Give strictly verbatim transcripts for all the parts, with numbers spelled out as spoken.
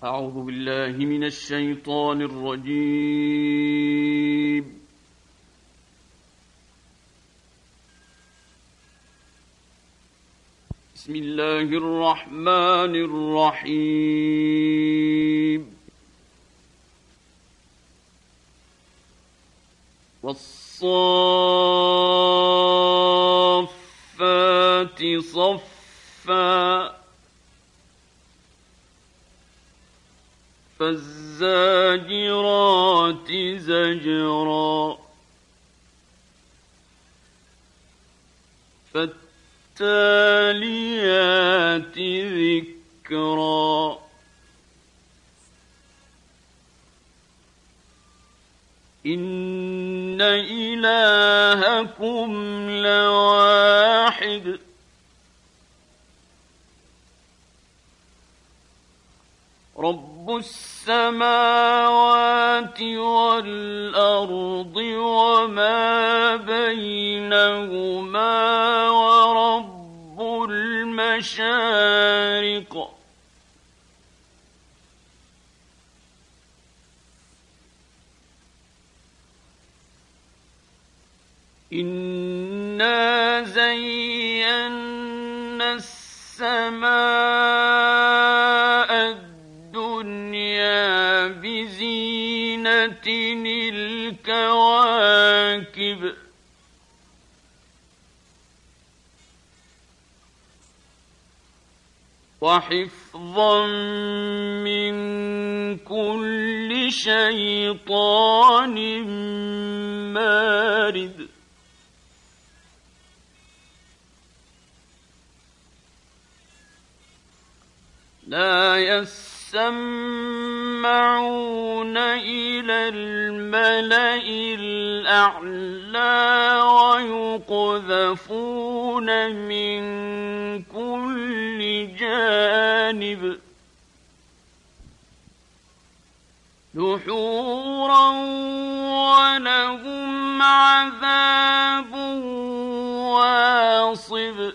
أعوذ بالله من الشيطان الرجيم. بسم الله الرحمن الرحيم. والصافات صفا فالزاجرات زجرا فالتاليات ذكرا إن إلهكم لواحد رب السماوات والأرض وما بينهما ورب المشارق إنا زينا السماء الدنيا بزينة الكواكب وحفظا من كل شيطان مارد لا يسمعون إلى الملأ الأعلى ويقذفون من كل جانب دحورا ولهم عذاب واصب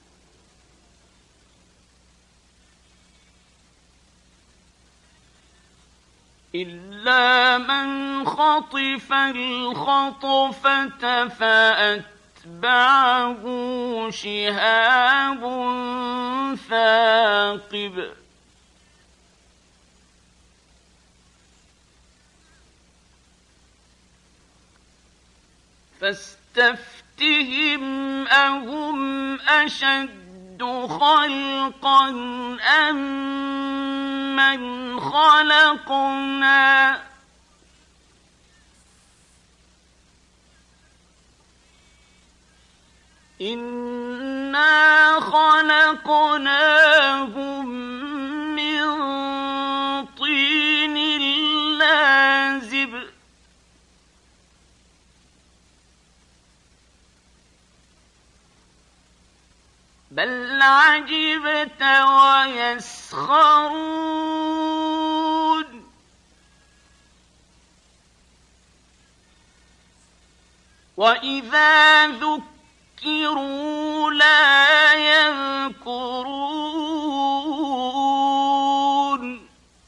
إلا من خطف الخطفة فأتبعه شهاب ثاقب فاستفتهم أهم أشد خلقا أم من خلقنا إنا خلقناهم من طين لازب بل عجبت ويسخرون وإذا ذكروا لا يذكرون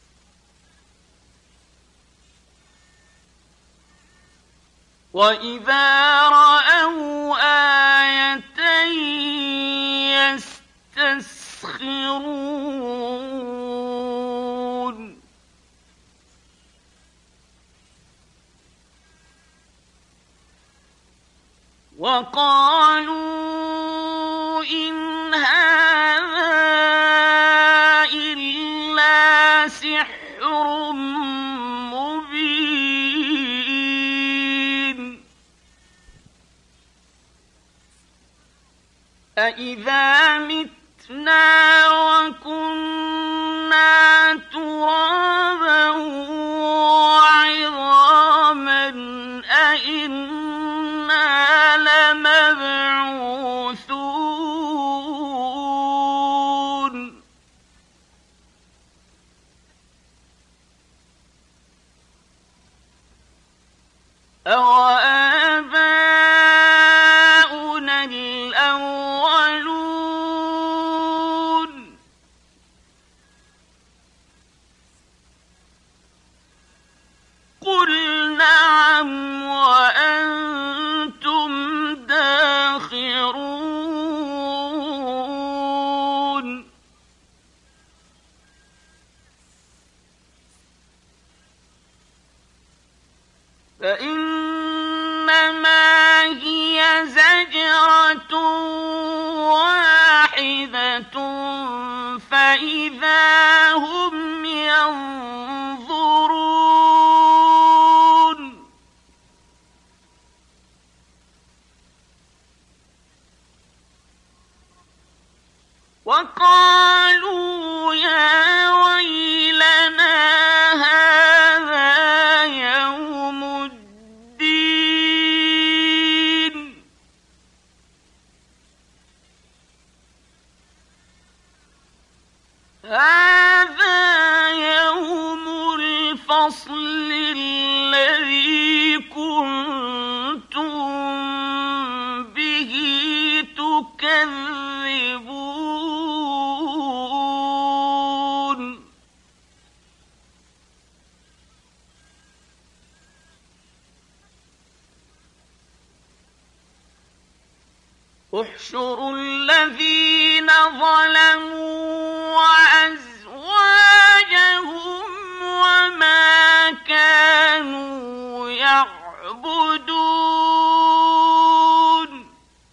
وإذا رأوا آية يستسخرون وقالوا إن هذا إلا سحر مبين أإذا متنا وكنا ترابا وعظاما أإنا لمبعوثون أوآباؤنا الأولون فإنما هي زجرة واحدة فإذا هم ينظرون وقالوا يا ويلنا هذا يوم الدين هذا يوم الفصل الذي كنتم به تكذبون احشروا الذين ظلموا وأزواجهم وما كانوا يعبدون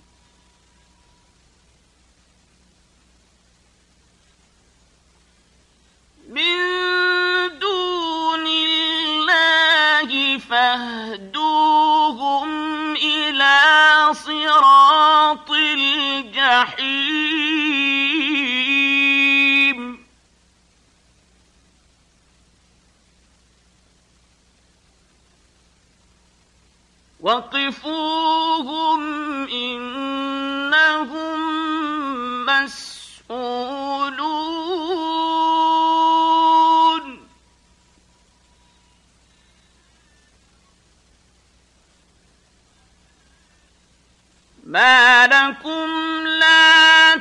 من دون الله فاهدوهم إلى صراط الجحيم وقفوهم إنهم مسؤولون ما لكم لا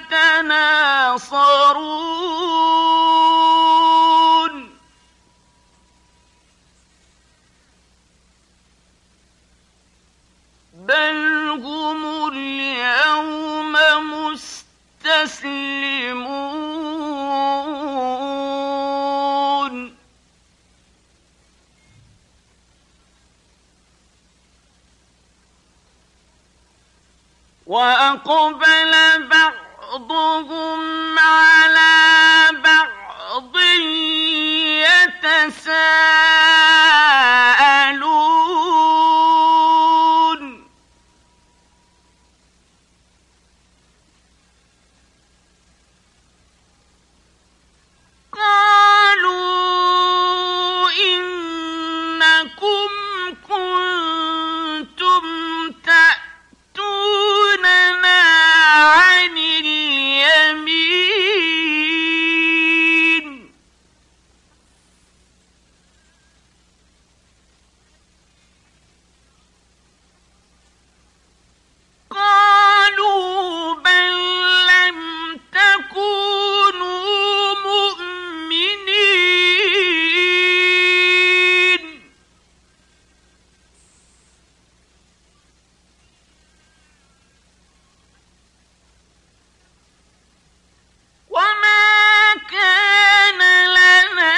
تناصرون بل هم اليوم مستسلمون وأقبل بعضهم على بعض يتساءلون قالوا إنكم كنتم تأتوننا عن اليمين قالوا بل لم تكونوا مؤمنين وما كان لنا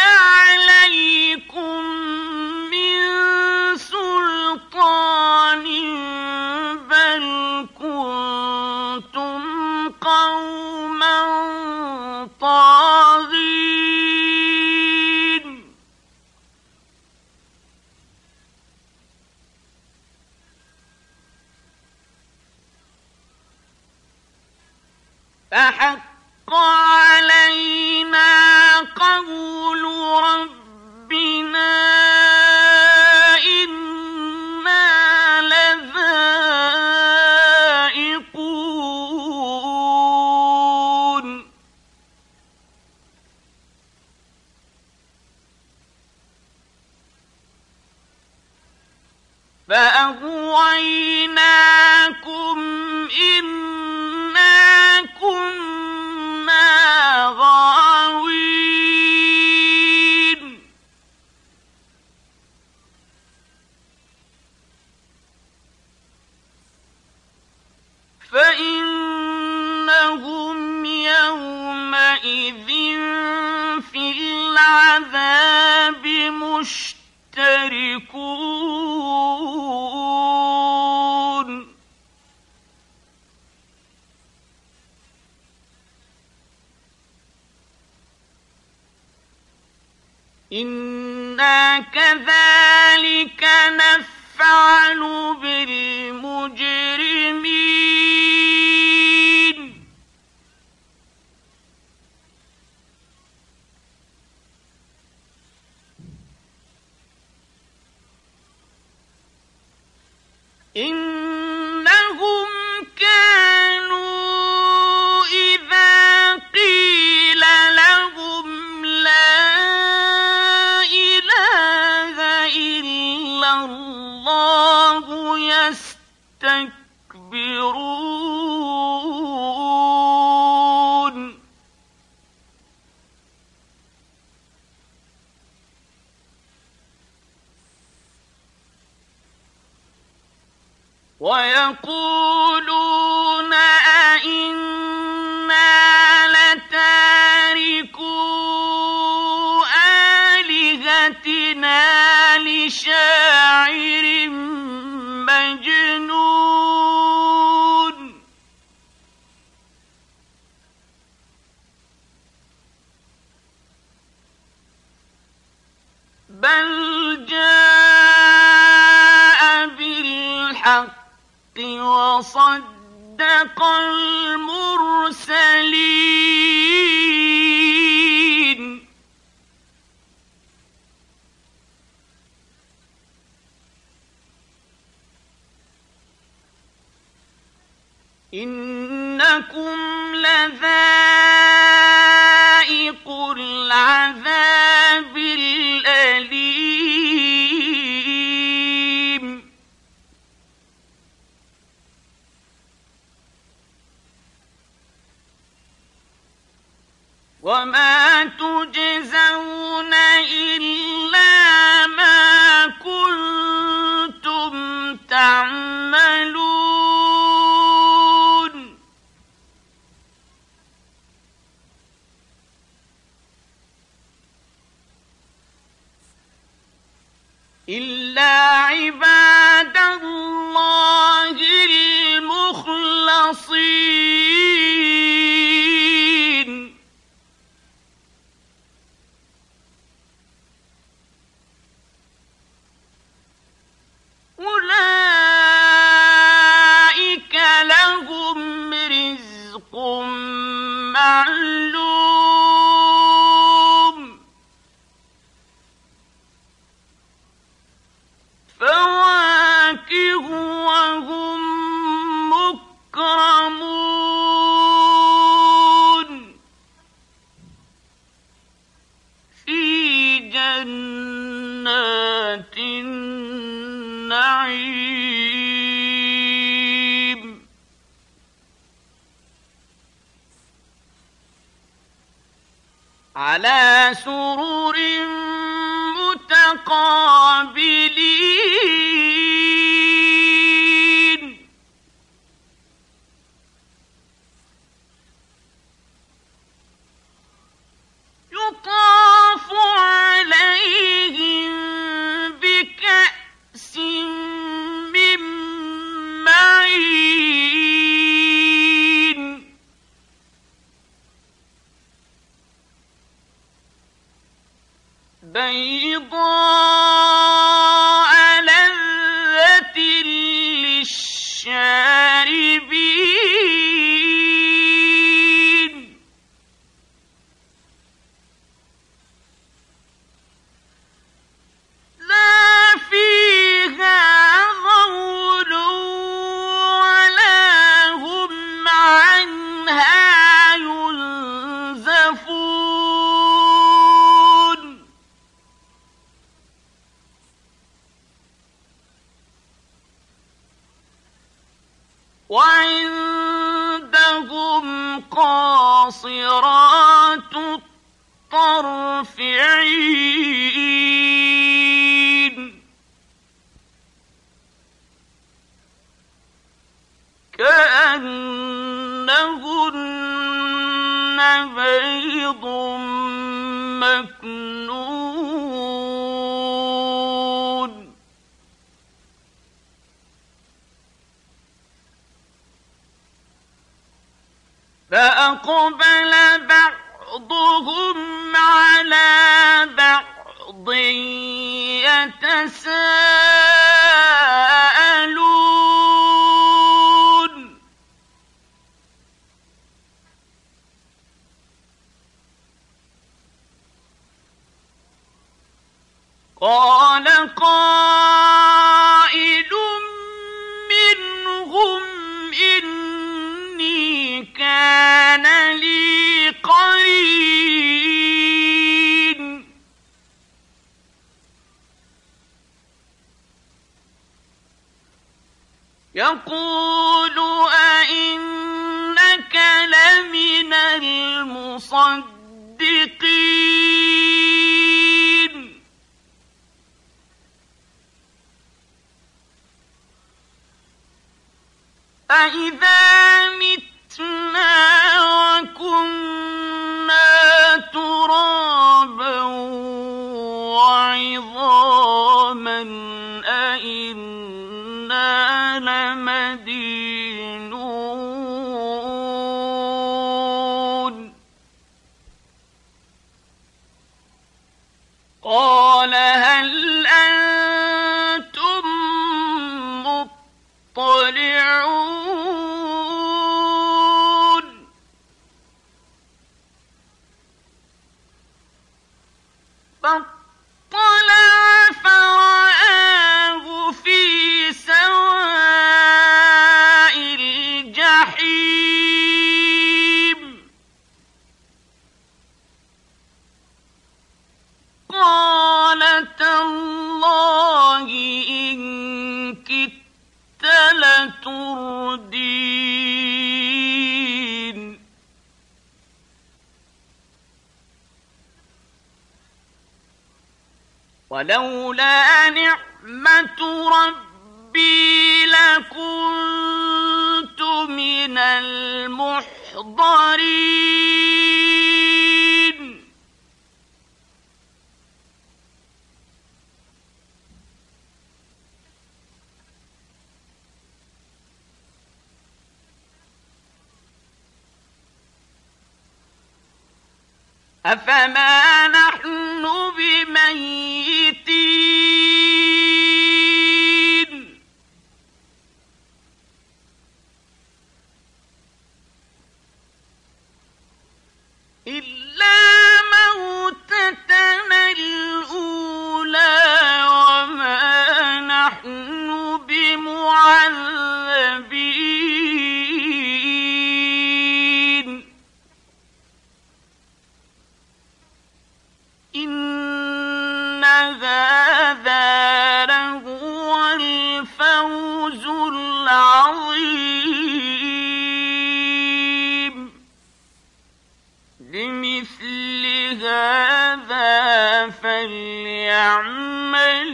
عليكم من سلطان بل كنتم قوما طاغين فحق علينا قول ربنا إنا لذائقون فأغويناكم إنا كنا غاوين فإنهم يومئذ في العذاب مشتركون إنا كذلك نفعل بالمجرمين إنهم كانوا إذا قيل لهم لا إله إلا الله يستكبرون ويقولون أئنا لتاركو آلهتنا لشاعر مجنون بل جاء بالحق وصدق المرسلين إنكم لذائق العذاب الأليم وما تجزون إلا ما كنتم تعملون إلا عباد الله المخلصين أولئك لهم رزق معلوم فواكه وهم مكرمون في جنات النعيم على سرر متقابلين يطاف عليهم بكأس من معين بيضاء لذة للشاربين لا فيها غول ولا هم عنها ينزفون وعندهم قاصرات الطرف عين كأنهن بيض مكنون فأقبل بعضهم على بعض قال قائل منهم إني كان لي قرين يقول أئنك لمن المصدقين أإذا متنا وكنا ترابا وعظاما أإنا لمدينون قال هل أنتم مطلعون فاطلع فرآه في سواء الجحيم قال تالله إن كدت لتردين ولولا نعمة ربي لكنت من المحضرين أفما نحن بميتين إلا موتتنا الأولى وما نحن بمعذبين إن هذا لهو الفوز العظيم لمثل هذا فليعمل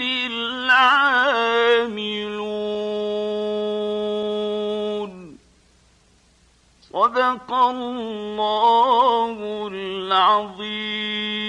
العاملون صدق الله العظيم.